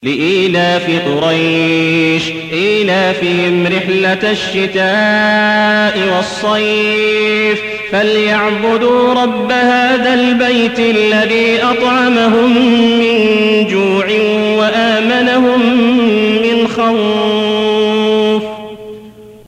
لإيلاف قريش إيلافهم رحلة الشتاء والصيف فليعبدوا رب هذا البيت الذي أطعمهم من جوع